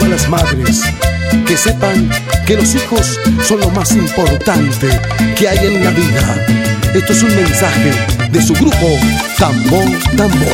las madres, que sepan que los hijos son lo más importante que hay en la vida. Esto es un mensaje de su grupo Tambo Tambo.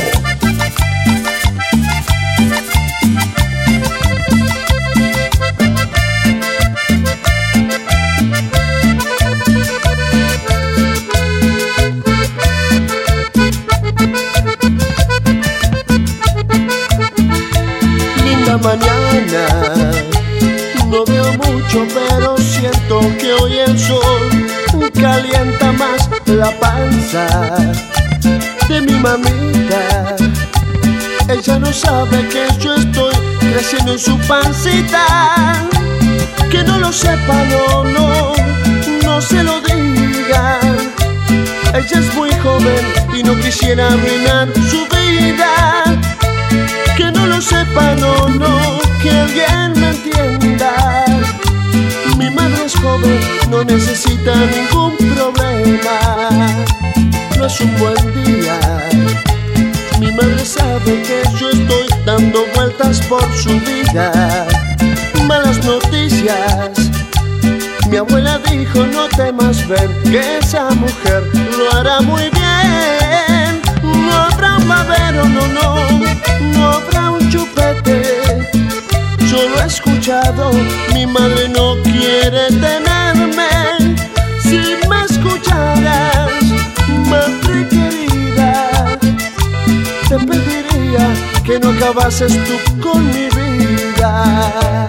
Mañana no veo mucho, pero siento que hoy el sol calienta más la panza de mi mamita. Ella no sabe que yo estoy creciendo en su pancita. Que no lo sepa, no se lo diga. Ella es muy joven y no quisiera arruinar su vida. Que no lo sepa, que alguien me entienda. Mi madre es joven, no necesita ningún problema. No es un buen día. Mi madre sabe que yo estoy dando vueltas por su vida. Malas noticias. Mi abuela dijo, no temas, ven, que esa mujer lo hará muy bien. No habrá un babero, no habrá un chupete. Yo lo he escuchado, mi madre no quiere tenerme. Si me escucharas, madre querida, te pediría que no acabases tú con mi vida.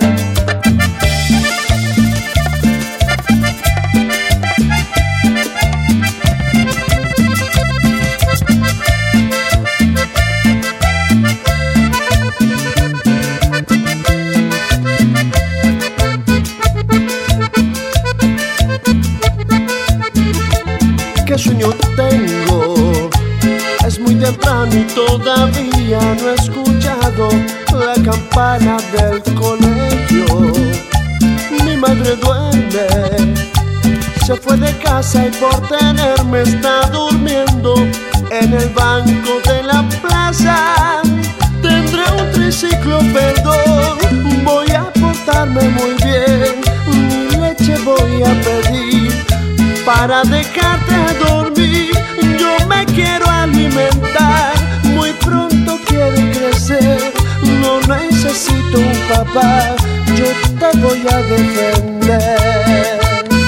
¿Qué sueño tengo? Es muy temprano y todavía no he escuchado la campana del colegio. Mi madre duerme, se fue de casa y por tenerme está durmiendo en el banco de la plaza. Tendré un triciclo, perdón, voy a portarme muy bien. Mi leche voy a pedir para dejarte dormir. Yo me quiero alimentar, muy pronto quiero crecer. No necesito un papá, yo te voy a defender.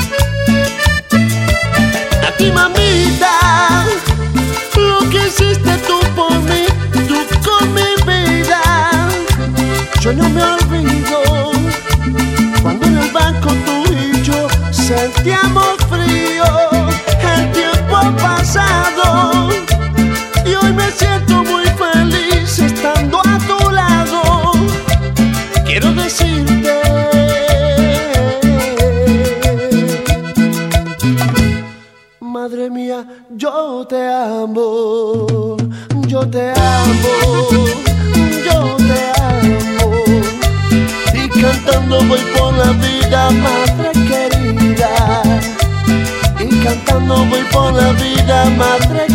A ti, mamita, lo que hiciste tú por mí, tú con mi vida. Yo no me olvido cuando en el banco tú y yo sentíamos frío. El tiempo ha pasado y hoy me siento muy feliz estando a tu lado. Quiero decirte, madre mía, yo te amo, yo te amo, yo te amo. Y cantando voy por la vida, madre querida. Y cantando voy por la vida, madre